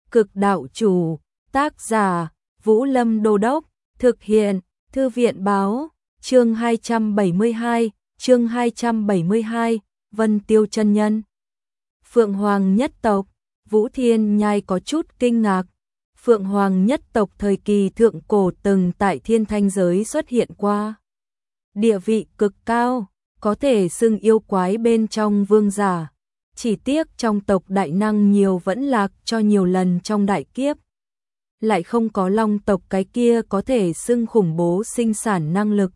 Cực đạo chủ, tác giả, Vũ Lâm Đô Đốc, thực hiện, Thư viện báo, chương 272, Vân Tiêu chân nhân. Phượng Hoàng nhất tộc, Vũ Thiên Nhai có chút kinh ngạc. Phượng Hoàng nhất tộc thời kỳ thượng cổ từng tại thiên thanh giới xuất hiện qua. Địa vị cực cao, có thể xưng yêu quái bên trong vương giả. Chỉ tiếc trong tộc đại năng nhiều vẫn lạc cho nhiều lần trong đại kiếp. Lại không có long tộc cái kia có thể xưng khủng bố sinh sản năng lực.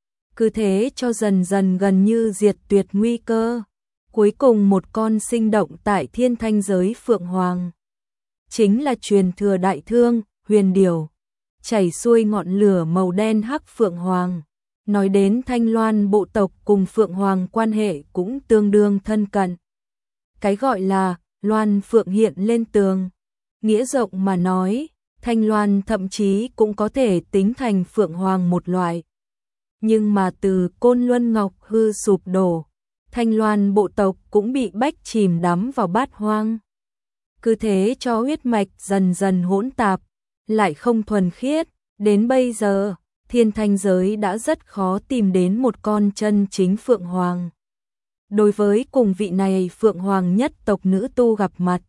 Cứ thế cho dần dần gần như diệt tuyệt nguy cơ. Cuối cùng một con sinh động tại thiên thanh giới Phượng Hoàng. Chính là truyền thừa đại thương, huyền điểu. Chảy xuôi ngọn lửa màu đen hắc Phượng Hoàng. Nói đến Thanh Loan bộ tộc cùng Phượng Hoàng quan hệ cũng tương đương thân cận. Cái gọi là Loan Phượng hiện lên tường. Nghĩa rộng mà nói, Thanh Loan thậm chí cũng có thể tính thành Phượng Hoàng một loại. Nhưng mà từ Côn Luân Ngọc hư sụp đổ, Thanh Loan bộ tộc cũng bị bách chìm đắm vào bát hoang. Cứ thế cho huyết mạch dần dần hỗn tạp, lại không thuần khiết. Đến bây giờ, thiên thanh giới đã rất khó tìm đến một con chân chính Phượng Hoàng. Đối với cùng vị này Phượng Hoàng nhất tộc nữ tu gặp mặt,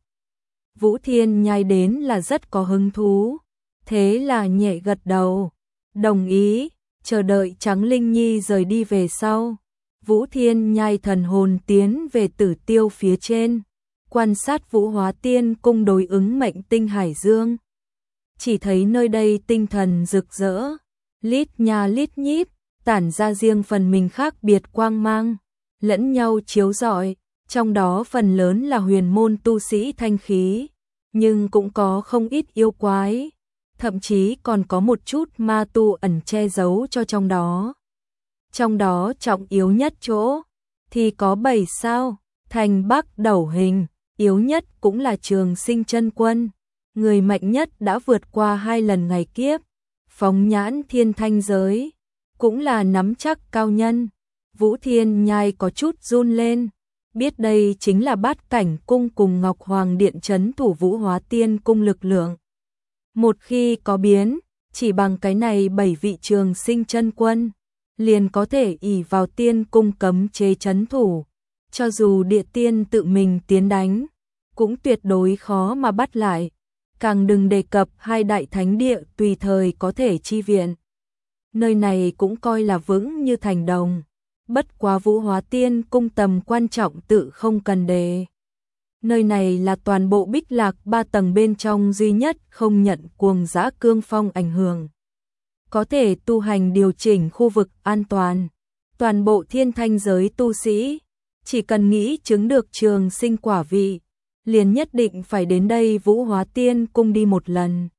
Vũ Thiên Nhai đến là rất có hứng thú. Thế là nhẹ gật đầu, đồng ý, chờ đợi Trắng Linh Nhi rời đi về sau. Vũ Thiên Nhai thần hồn tiến về Tử Tiêu phía trên, quan sát Vũ Hóa Tiên cung đối ứng mệnh tinh hải dương. Chỉ thấy nơi đây tinh thần rực rỡ, lít nha lít nhít, tản ra riêng phần mình khác biệt quang mang, lẫn nhau chiếu rọi, trong đó phần lớn là huyền môn tu sĩ thanh khí, nhưng cũng có không ít yêu quái, thậm chí còn có một chút ma tu ẩn che giấu cho trong đó. Trong đó trọng yếu nhất chỗ thì có 7 sao, thành Bắc Đẩu Hình, yếu nhất cũng là Trường Sinh chân quân, người mạnh nhất đã vượt qua 2 lần ngày kiếp, phóng nhãn thiên thanh giới, cũng là nắm chắc cao nhân. Vũ Thiên Nhai có chút run lên, biết đây chính là Bát Cảnh cung cùng Ngọc Hoàng điện trấn thủ Vũ Hóa Tiên cung lực lượng. Một khi có biến, chỉ bằng cái này 7 vị Trường Sinh chân quân, liền có thể ỷ vào tiên cung cấm chế trấn thủ, cho dù địa tiên tự mình tiến đánh, cũng tuyệt đối khó mà bắt lại, càng đừng đề cập 2 đại thánh địa tùy thời có thể chi viện. Nơi này cũng coi là vững như thành đồng, bất quá Vũ Hóa Tiên cung tầm quan trọng tự không cần đề. Nơi này là toàn bộ Bích Lạc 3 tầng bên trong duy nhất không nhận cuồng dã cương phong ảnh hưởng. Có thể tu hành điều chỉnh khu vực an toàn. Toàn bộ thiên thanh giới tu sĩ, chỉ cần nghĩ chứng được trường sinh quả vị, liền nhất định phải đến đây Vũ Hóa Tiên cung đi một lần.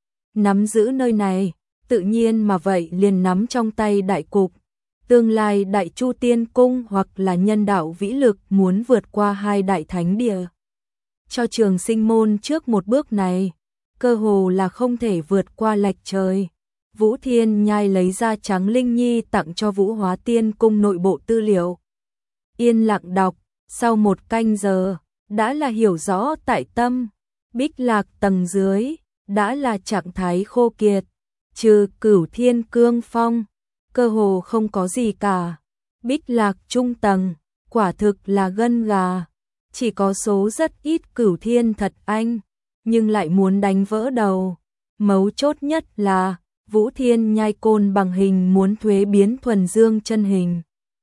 Nắm giữ nơi này, tự nhiên mà vậy liền nắm trong tay đại cục. Tương lai Đại Chu Tiên cung hoặc là nhân đạo vĩ lực muốn vượt qua 2 đại thánh địa. Cho Trường Sinh môn trước một bước này, cơ hồ là không thể vượt qua lệch trời. Vũ Thiên Nhai lấy ra Trắng Linh Nhi tặng cho Vũ Hóa Tiên cung nội bộ tư liệu. Yên lặng đọc, sau 1 canh giờ, đã là hiểu rõ tại tâm. Bích Lạc tầng dưới, đã là trạng thái khô kiệt, trừ Cửu Thiên Cương Phong, cơ hồ không có gì cả. Bích Lạc trung tầng, quả thực là gân gà, chỉ có số rất ít Cửu Thiên thật anh, nhưng lại muốn đánh vỡ đầu. Mấu chốt nhất là Vũ Thiên Nhai côn bằng hình muốn thuế biến thuần dương chân hình.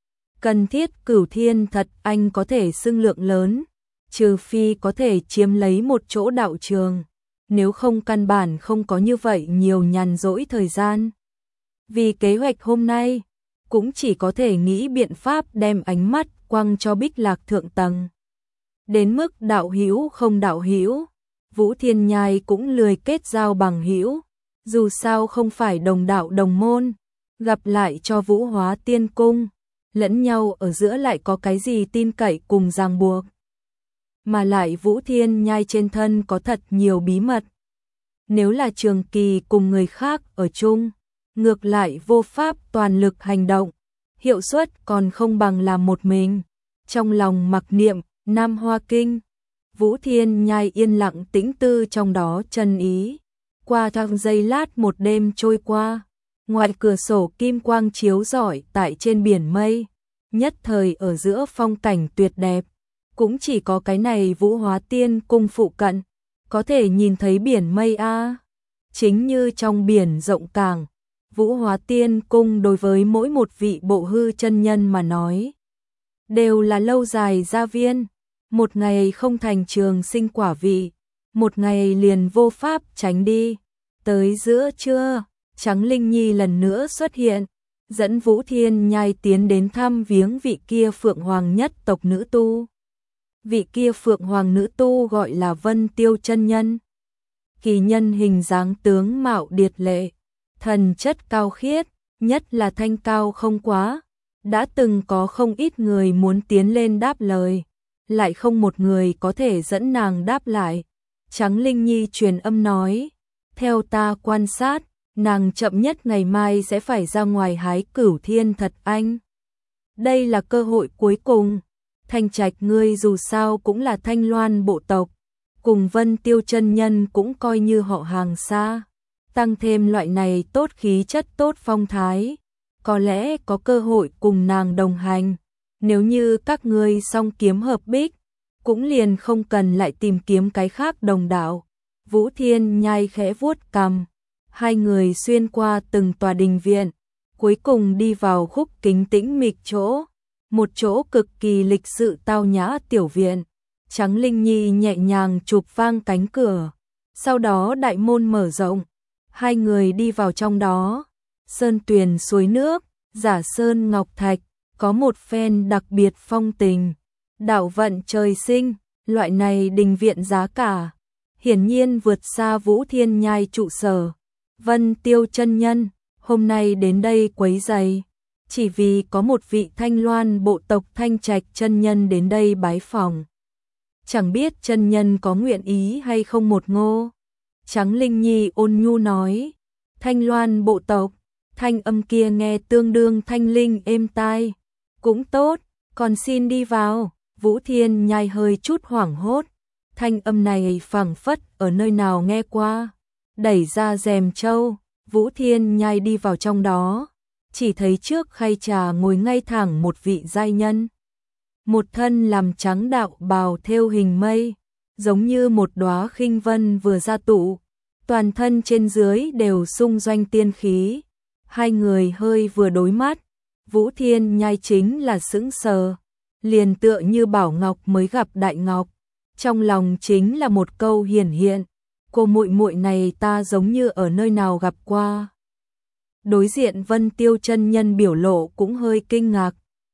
Cần thiết Cửu Thiên thật anh có thể xưng lượng lớn, trừ phi có thể chiếm lấy một chỗ đạo trường, nếu không căn bản không có như vậy nhiều nhàn rỗi thời gian. Vì kế hoạch hôm nay, cũng chỉ có thể nghĩ biện pháp đem ánh mắt quăng cho Bích Lạc thượng tầng. Đến mức đạo hữu không đạo hữu, Vũ Thiên Nhai cũng lười kết giao bằng hữu, dù sao không phải đồng đạo đồng môn, gặp lại cho Vũ Hóa Tiên cung, lẫn nhau ở giữa lại có cái gì tin cậy cùng ràng buộc. Mà lại Vũ Thiên Nhai trên thân có thật nhiều bí mật. Nếu là trường kỳ cùng người khác ở chung, ngược lại vô pháp toàn lực hành động, hiệu suất còn không bằng làm một mình. Trong lòng mặc niệm Nam Hoa Kinh, Vũ Thiên Nhai yên lặng tĩnh tư trong đó chân ý. Qua thang giây lát một đêm trôi qua, ngoài cửa sổ kim quang chiếu rọi tại trên biển mây, nhất thời ở giữa phong cảnh tuyệt đẹp, cũng chỉ có cái này Vũ Hóa Tiên cung phụ cận, có thể nhìn thấy biển mây a. Chính như trong biển rộng cảng, Vũ Hóa Tiên cung đối với mỗi một vị bộ hư chân nhân mà nói, đều là lâu dài gia viên, một ngày không thành trường sinh quả vị, một ngày liền vô pháp tránh đi. Tới giữa trưa, Trắng Linh Nhi lần nữa xuất hiện, dẫn Vũ Thiên Nhai tiến đến thăm viếng vị kia Phượng Hoàng nhất tộc nữ tu. Vị kia Phượng Hoàng nữ tu gọi là Vân Tiêu chân nhân. Kỳ nhân hình dáng tướng mạo điệt lệ, thần chất cao khiết, nhất là thanh cao không quá, đã từng có không ít người muốn tiến lên đáp lời, lại không một người có thể dẫn nàng đáp lại. Trắng Linh Nhi truyền âm nói, theo ta quan sát, nàng chậm nhất ngày mai sẽ phải ra ngoài hái Cửu Thiên Thật Anh. Đây là cơ hội cuối cùng. Thanh Trạch ngươi dù sao cũng là Thanh Loan bộ tộc, cùng Vân Tiêu chân nhân cũng coi như họ hàng xa, tăng thêm loại này tốt khí chất tốt phong thái, có lẽ có cơ hội cùng nàng đồng hành. Nếu như các ngươi song kiếm hợp bích, cũng liền không cần lại tìm kiếm cái khác đồng đạo. Vũ Thiên Nhai khẽ vuốt cằm, hai người xuyên qua từng tòa đình viện, cuối cùng đi vào khúc kính tĩnh mịch chỗ, một chỗ cực kỳ lịch sự tao nhã tiểu viện. Trắng Linh Nhi nhẹ nhàng chụp vang cánh cửa, sau đó đại môn mở rộng, hai người đi vào trong đó. Sơn tuyền suối nước, giả sơn ngọc thạch, có một phen đặc biệt phong tình, đạo vận trời sinh, loại này đình viện giá cả hiển nhiên vượt xa Vũ Thiên Nhai trụ sở. Vân Tiêu chân nhân hôm nay đến đây quấy rầy, chỉ vì có một vị Thanh Loan bộ tộc Thanh Trạch chân nhân đến đây bái phỏng. Chẳng biết chân nhân có nguyện ý hay không một ngô. Trắng Linh Nhi ôn nhu nói, Thanh Loan bộ tộc, thanh âm kia nghe tương đương thanh linh êm tai. Cũng tốt, còn xin đi vào. Vũ Thiên Nhai hơi chút hoảng hốt, thanh âm này phảng phất ở nơi nào nghe qua. Đẩy ra rèm trâu, Vũ Thiên Nhai đi vào trong đó, chỉ thấy trước khay trà ngồi ngay thẳng một vị giai nhân. Một thân làm trắng đạo bào thêu hình mây, giống như một đóa khinh vân vừa ra tụ, toàn thân trên dưới đều xung doanh tiên khí. Hai người hơi vừa đối mắt, Vũ Thiên Nhai chính là sững sờ, liền tựa như Bảo Ngọc mới gặp Đại Ngọc, trong lòng chính là một câu hiển hiện, cô muội muội này ta giống như ở nơi nào gặp qua. Đối diện Vân Tiêu chân nhân biểu lộ cũng hơi kinh ngạc,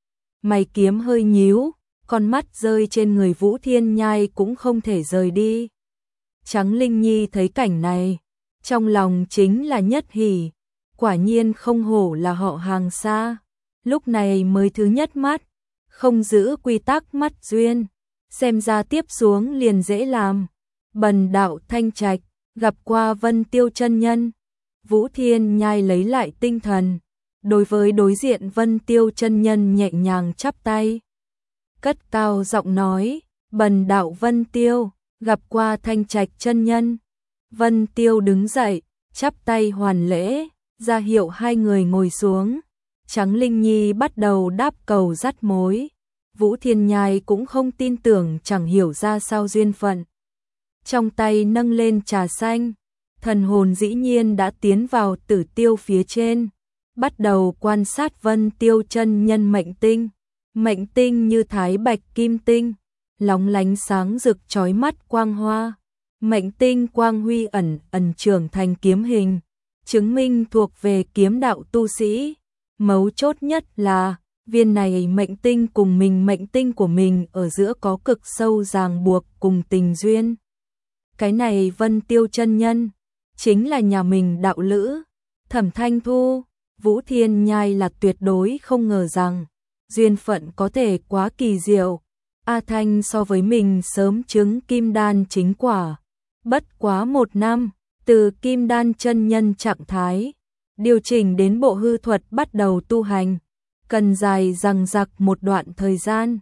mày kiếm hơi nhíu, con mắt rơi trên người Vũ Thiên Nhai cũng không thể rời đi. Trắng Linh Nhi thấy cảnh này, trong lòng chính là nhất hỉ, quả nhiên không hổ là họ hàng xa, lúc này mới thứ nhất mắt, không giữ quy tắc mắt duyên, xem ra tiếp xuống liền dễ làm. Bần đạo Thanh Trạch, gặp qua Vân Tiêu chân nhân. Vũ Thiên Nhai lấy lại tinh thần, đối với đối diện Vân Tiêu chân nhân nhẹ nhàng chắp tay, cất cao giọng nói, bần đạo Vân Tiêu, gặp qua Thanh Trạch chân nhân. Vân Tiêu đứng dậy, chắp tay hoàn lễ, ra hiệu hai người ngồi xuống. Trắng Linh Nhi bắt đầu đáp cầu dắt mối. Vũ Thiên Nhai cũng không tin tưởng, chẳng hiểu ra sao duyên phận. Trong tay nâng lên trà xanh, thần hồn dĩ nhiên đã tiến vào tử tiêu phía trên, bắt đầu quan sát Vân Tiêu chân nhân mệnh tinh. Mệnh tinh như thái bạch kim tinh, lóng lánh sáng rực chói mắt quang hoa. Mệnh tinh quang huy ẩn ẩn trưởng thành kiếm hình, chứng minh thuộc về kiếm đạo tu sĩ. Mấu chốt nhất là viên này mệnh tinh cùng mệnh tinh của mình ở giữa có cực sâu ràng buộc cùng tình duyên. Cái này Vân Tiêu chân nhân chính là nhà mình đạo lữ Thẩm Thanh Thu. Vũ Thiên Nhai là tuyệt đối không ngờ rằng duyên phận có thể quá kỳ diệu. A Thanh so với mình sớm chứng kim đan chính quả, bất quá 1 năm, từ kim đan chân nhân trạng thái điều chỉnh đến bộ hư thuật bắt đầu tu hành, cần dài dằng dặc một đoạn thời gian.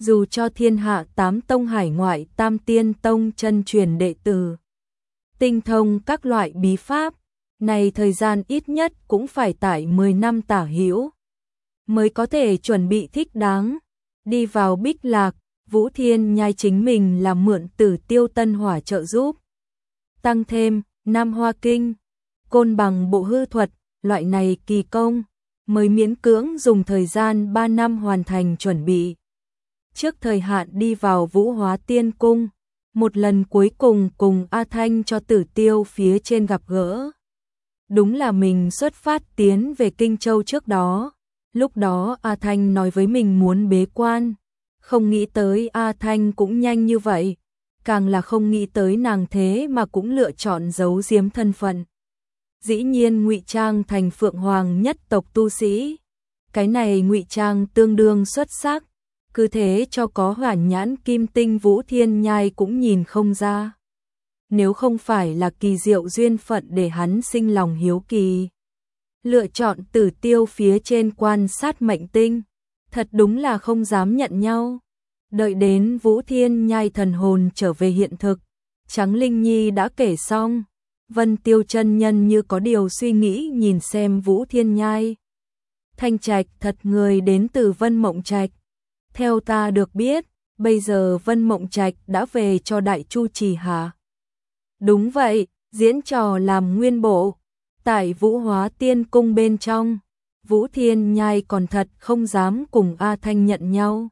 dù cho thiên hạ 8 tông hải ngoại Tam Tiên Tông chân truyền đệ tử, tinh thông các loại bí pháp, này thời gian ít nhất cũng phải tải 10 năm tả hữu mới có thể chuẩn bị thích đáng. Đi vào Bích Lạc, Vũ Thiên Nhai chính mình là mượn Tử Tiêu Tân Hỏa trợ giúp. Tăng thêm, Nam Hoa Kinh, Côn Bằng Bộ Hư Thuật, loại này kỳ công, mới miễn cưỡng dùng thời gian 3 năm hoàn thành chuẩn bị. Trước thời hạn đi vào Vũ Hóa Tiên Cung, một lần cuối cùng cùng A Thanh cho Tử Tiêu phía trên gặp gỡ. Đúng là mình xuất phát tiến về Kinh Châu trước đó. Lúc đó A Thanh nói với mình muốn bế quan, không nghĩ tới A Thanh cũng nhanh như vậy, càng là không nghĩ tới nàng thế mà cũng lựa chọn giấu giếm thân phận. Dĩ nhiên ngụy trang thành Phượng Hoàng nhất tộc tu sĩ, cái này ngụy trang tương đương xuất sắc, cứ thế cho có hỏa nhãn kim tinh Vũ Thiên Nhai cũng nhìn không ra. Nếu không phải là kỳ diệu duyên phận để hắn sinh lòng hiếu kỳ, lựa chọn Tử Tiêu phía trên quan sát mệnh tinh, thật đúng là không dám nhận nhau. Đợi đến Vũ Thiên Nhai thần hồn trở về hiện thực, Trắng Linh Nhi đã kể xong. Vân Tiêu chân nhân như có điều suy nghĩ nhìn xem Vũ Thiên Nhai. Thanh Trạch thật người đến từ Vân Mộng Trạch. Theo ta được biết, bây giờ Vân Mộng Trạch đã về cho Đại Chu Trì hả? Đúng vậy, diễn trò làm nguyên bộ. Tại Vũ Hóa Tiên Cung bên trong, Vũ Thiên Nhai còn thật không dám cùng A Thanh nhận nhau.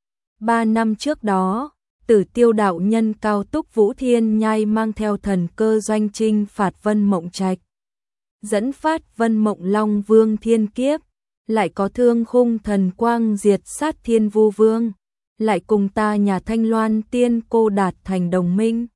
3 năm trước đó, Tử Tiêu đạo nhân cao túc Vũ Thiên Nhai mang theo thần cơ doanh chinh phạt Vân Mộng Trạch, dẫn phát Vân Mộng Long Vương thiên kiếp, lại có Thương Khung thần quang diệt sát Thiên Vu Vương, lại cùng ta nhà Thanh Loan Tiên cô đạt thành đồng minh.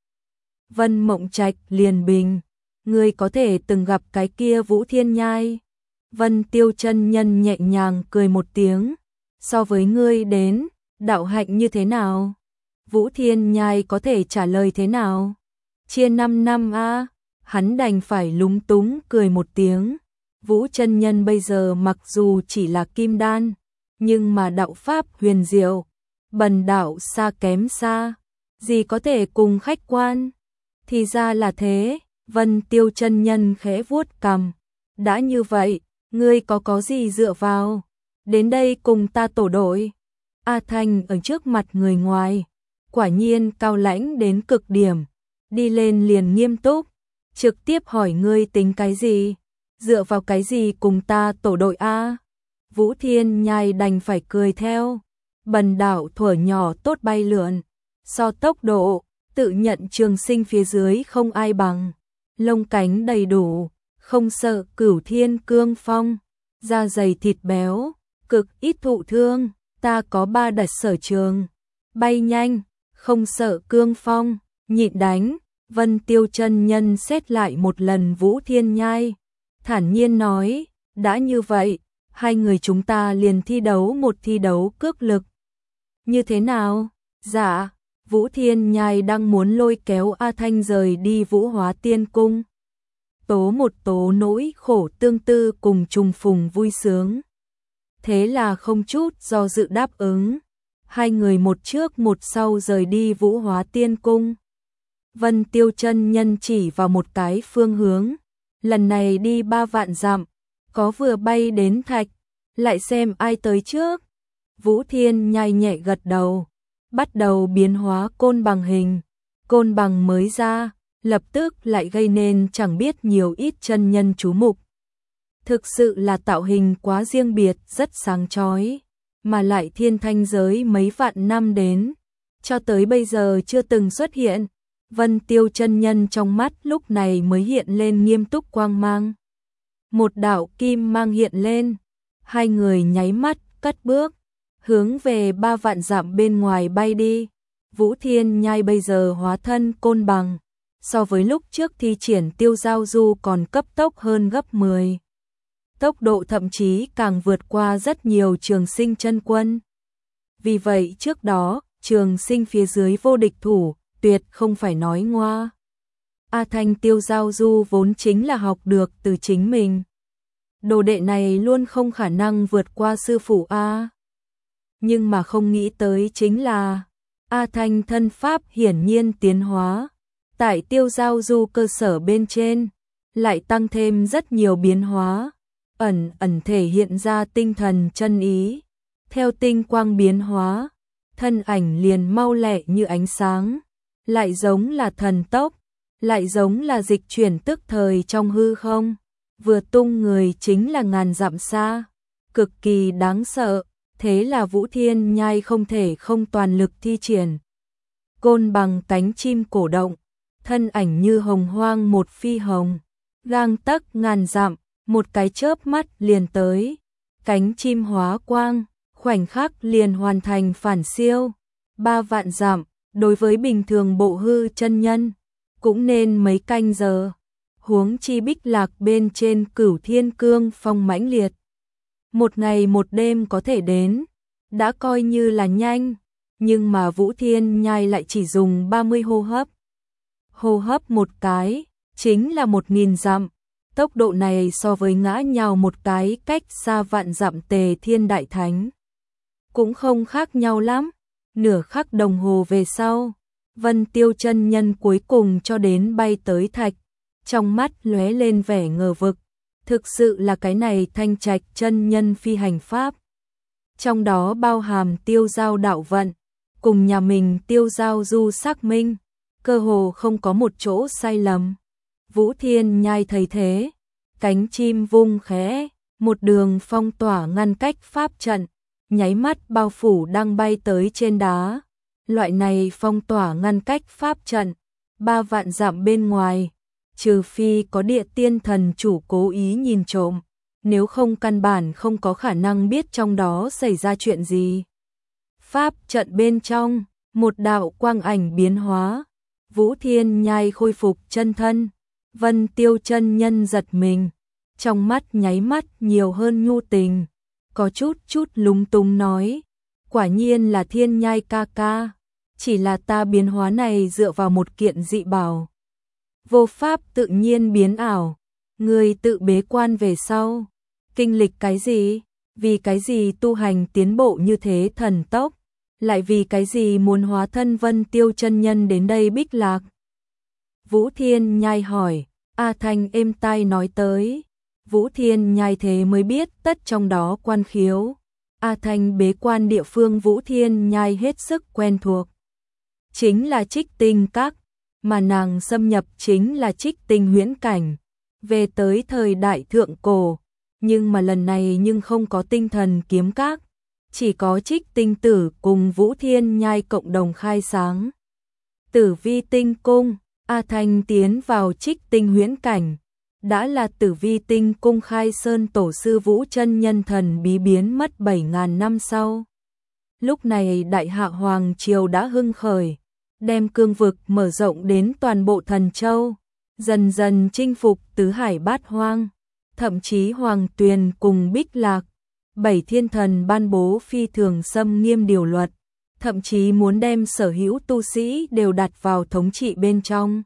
Vân Mộng Trạch liền bình, ngươi có thể từng gặp cái kia Vũ Thiên Nhai? Vân Tiêu chân nhân nhẹ nhàng cười một tiếng, so với ngươi đến, đạo hạnh như thế nào? Vũ Thiên Nhai có thể trả lời thế nào? Chia 5 năm a, hắn đành phải lúng túng cười một tiếng. Vũ chân nhân bây giờ mặc dù chỉ là kim đan, nhưng mà đạo pháp huyền diệu, bần đạo xa kém xa, gì có thể cùng khách quan? Thì ra là thế. Vân Tiêu chân nhân khẽ vuốt cằm, đã như vậy, ngươi có gì dựa vào? Đến đây cùng ta tổ đội. A Thanh ở trước mặt người ngoài, quả nhiên cao lãnh đến cực điểm, đi lên liền nghiêm túc, trực tiếp hỏi ngươi tính cái gì? Dựa vào cái gì cùng ta tổ đội a? Vũ Thiên Nhai đành phải cười theo, bần đạo thuở nhỏ tốt bay lượn, so tốc độ, tự nhận trường sinh phía dưới không ai bằng. Lông cánh đầy đủ, không sợ cửu thiên cương phong, da dày thịt béo, cực ít thụ thương, ta có 3 đặc sở trường, bay nhanh, không sợ cương phong, nhịn đánh. Vân Tiêu chân nhân xét lại một lần Vũ Thiên Nhai, thản nhiên nói, đã như vậy, hai người chúng ta liền thi đấu một thi đấu cước lực. Như thế nào? Dạ. Vũ Thiên Nhai đang muốn lôi kéo A Thanh rời đi Vũ Hóa Tiên Cung. Tố một tố nỗi khổ tương tư cùng trùng phùng vui sướng. Thế là không chút do dự đáp ứng. Hai người một trước một sau rời đi Vũ Hóa Tiên Cung. Vân Tiêu chân nhân chỉ vào một cái phương hướng. Lần này đi 3 vạn dặm, có vừa bay đến thạch, lại xem ai tới trước. Vũ Thiên Nhai nhẹ gật đầu, bắt đầu biến hóa côn bằng hình. Côn bằng mới ra, lập tức lại gây nên chẳng biết nhiều ít chân nhân chú mục. Thực sự là tạo hình quá riêng biệt, rất sáng chói, mà lại thiên thanh giới mấy vạn năm đến, cho tới bây giờ chưa từng xuất hiện. Vân Tiêu chân nhân trong mắt lúc này mới hiện lên nghiêm túc quang mang. Một đạo kim mang hiện lên, hai người nháy mắt cất bước, hướng về 3 vạn dặm bên ngoài bay đi. Vũ Thiên Nhai bây giờ hóa thân côn bằng, so với lúc trước thi triển tiêu giao du còn cấp tốc hơn gấp 10. Tốc độ thậm chí càng vượt qua rất nhiều Trường Sinh chân quân. Vì vậy trước đó, Trường Sinh phía dưới vô địch thủ, tuyệt không phải nói ngoa. A Thanh tiêu giao du vốn chính là học được từ chính mình. Đồ đệ này luôn không khả năng vượt qua sư phụ A. nhưng mà không nghĩ tới chính là A Thanh thân pháp hiển nhiên tiến hóa, tại Tiêu Giao Du cơ sở bên trên, lại tăng thêm rất nhiều biến hóa, ẩn ẩn thể hiện ra tinh thần chân ý, theo tinh quang biến hóa, thân ảnh liền mau lẹ như ánh sáng, lại giống là thần tốc, lại giống là dịch chuyển tức thời trong hư không, vừa tung người chính là ngàn dặm xa, cực kỳ đáng sợ, thế là Vũ Thiên Nhai không thể không toàn lực thi triển. Côn bằng cánh chim cổ động, thân ảnh như hồng hoang một phi hồng, gang tấc ngàn dặm, một cái chớp mắt liền tới, cánh chim hóa quang, khoảnh khắc liền hoàn thành phản siêu, 3 vạn dặm, đối với bình thường bộ hư chân nhân, cũng nên mấy canh giờ, huống chi Bích Lạc bên trên Cửu Thiên Cương phong mãnh liệt. Một ngày một đêm có thể đến, đã coi như là nhanh, nhưng mà Vũ Thiên Nhai lại chỉ dùng 30 hô hấp. Hô hấp một cái, chính là 1000 dặm, tốc độ này so với ngã nhào một cái cách xa vạn dặm Tề Thiên Đại Thánh. Cũng không khác nhau lắm, nửa khắc đồng hồ về sau, Vân Tiêu chân nhân cuối cùng cho đến bay tới thạch, trong mắt lóe lên vẻ ngờ vực, thực sự là cái này Thanh Trạch chân nhân phi hành pháp. Trong đó bao hàm Tiêu Giao đạo vận, cùng nhà mình Tiêu Giao Du xác minh, cơ hồ không có một chỗ sai lầm. Vũ Thiên Nhai thấy thế, cánh chim vung khẽ, một đường phong tỏa ngăn cách pháp trận, nháy mắt bao phủ đang bay tới trên đá. Loại này phong tỏa ngăn cách pháp trận, 3 vạn dặm bên ngoài, trừ phi có địa tiên thần chủ cố ý nhìn trộm, nếu không căn bản không có khả năng biết trong đó xảy ra chuyện gì. Pháp trận bên trong, một đạo quang ảnh biến hóa, Vũ Thiên Nhai khôi phục chân thân, Vân Tiêu chân nhân giật mình, trong mắt nháy mắt nhiều hơn nhu tình, có chút lúng túng nói, quả nhiên là Thiên Nhai ca ca, chỉ là ta biến hóa này dựa vào một kiện dị bảo. Vô pháp tự nhiên biến ảo, người tự bế quan về sau, kinh lịch cái gì, vì cái gì tu hành tiến bộ như thế thần tốc, lại vì cái gì muốn hóa thân Vân Tiêu chân nhân đến đây Bích Lạc. Vũ Thiên Nhai hỏi, A Thanh êm tai nói tới, Vũ Thiên Nhai thế mới biết tất trong đó quan khiếu. A Thanh bế quan địa phương Vũ Thiên Nhai hết sức quen thuộc, chính là Trích Tinh Các, mà nàng xâm nhập chính là Trích Tinh huyễn cảnh, về tới thời đại thượng cổ, nhưng mà lần này nhưng không có Tinh Thần Kiếm Các, chỉ có Trích Tinh Tử cùng Vũ Thiên Nhai cộng đồng khai sáng. Tử Vi Tinh Cung, A Thanh tiến vào Trích Tinh huyễn cảnh, đã là Tử Vi Tinh Cung khai sơn tổ sư Vũ chân nhân thần bí biến mất 7000 năm sau. Lúc này Đại Hạ Hoàng triều đã hưng khởi, đem cương vực mở rộng đến toàn bộ Thần Châu, dần dần chinh phục tứ hải bát hoang, thậm chí Hoàng Tuyền cùng Bích Lạc, 7 thiên thần ban bố phi thường xâm nghiêm điều luật, thậm chí muốn đem sở hữu tu sĩ đều đặt vào thống trị bên trong.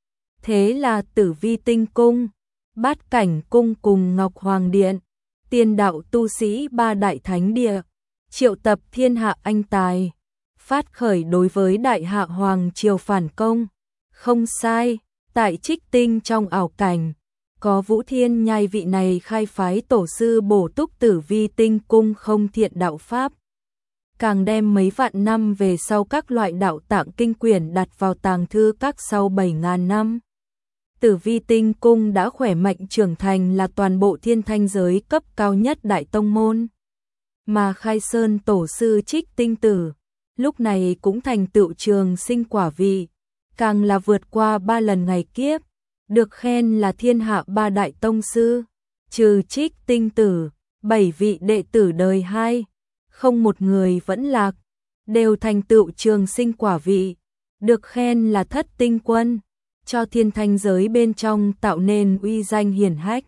Thế là Tử Vi Tinh Cung, Bát Cảnh Cung cùng Ngọc Hoàng Điện, tiên đạo tu sĩ 3 đại thánh địa, triệu tập thiên hạ anh tài, phát khởi đối với Đại Hạ Hoàng triều phản công. Không sai, tại Trích Tinh trong ảo cảnh, có Vũ Thiên Nhai vị này khai phái tổ sư bổ túc Tử Vi Tinh Cung không thiện đạo pháp, càng đem mấy vạn năm về sau các loại đạo tạng kinh quyển đặt vào tàng thư các sau 7000 năm. Tử Vi Tinh Cung đã khỏe mạnh trưởng thành là toàn bộ thiên thanh giới cấp cao nhất đại tông môn. Mà khai sơn tổ sư Trích Tinh Tử, lúc này cũng thành tựu trường sinh quả vị, càng là vượt qua 3 lần ngày kiếp, được khen là thiên hạ 3 đại tông sư, trừ Trích Tinh Tử, 7 vị đệ tử đời 2, không một người vẫn lạc, đều thành tựu trường sinh quả vị, được khen là thất tinh quân, cho thiên thanh giới bên trong tạo nên uy danh hiển hách.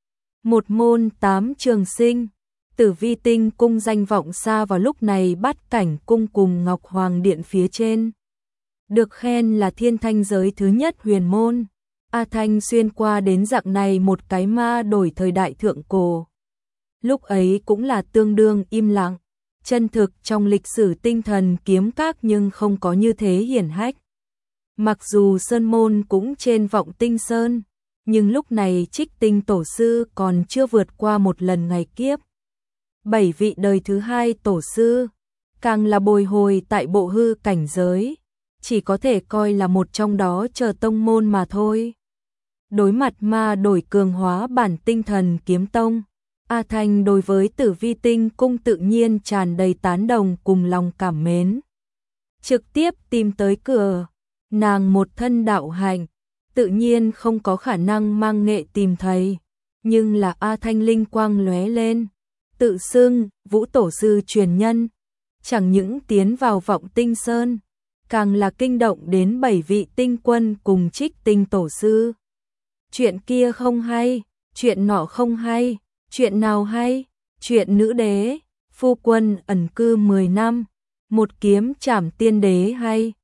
Một môn 8 trường sinh, Tử Vi Tinh Cung danh vọng xa vào lúc này Bát Cảnh Cung cùng Ngọc Hoàng Điện phía trên, được khen là thiên thanh giới thứ nhất huyền môn. A Thanh xuyên qua đến dạng này một cái ma đổi thời đại thượng cổ. Lúc ấy cũng là tương đương im lặng, chân thực trong lịch sử tinh thần kiếm các nhưng không có như thế hiển hách. Mặc dù sơn môn cũng trên Vọng Tinh Sơn, nhưng lúc này Trích Tinh tổ sư còn chưa vượt qua một lần ngày kiếp. 7 vị đời thứ 2 tổ sư, càng là bồi hồi tại bộ hư cảnh giới, chỉ có thể coi là một trong đó chờ tông môn mà thôi. Đối mặt ma đổi cường hóa bản tinh thần kiếm tông, A Thanh đối với Tử Vi Tinh cung tự nhiên tràn đầy tán đồng cùng lòng cảm mến. Trực tiếp tìm tới cửa, nàng một thân đạo hạnh, tự nhiên không có khả năng mang nghệ tìm thầy, nhưng là A Thanh linh quang lóe lên, tự xưng Vũ tổ sư truyền nhân, chẳng những tiến vào Vọng Tinh Sơn, càng là kinh động đến 7 vị tinh quân cùng Trích Tinh tổ sư. Chuyện kia không hay, chuyện nọ không hay, chuyện nào hay? Chuyện nữ đế, phu quân ẩn cư 10 năm, một kiếm trảm tiên đế hay?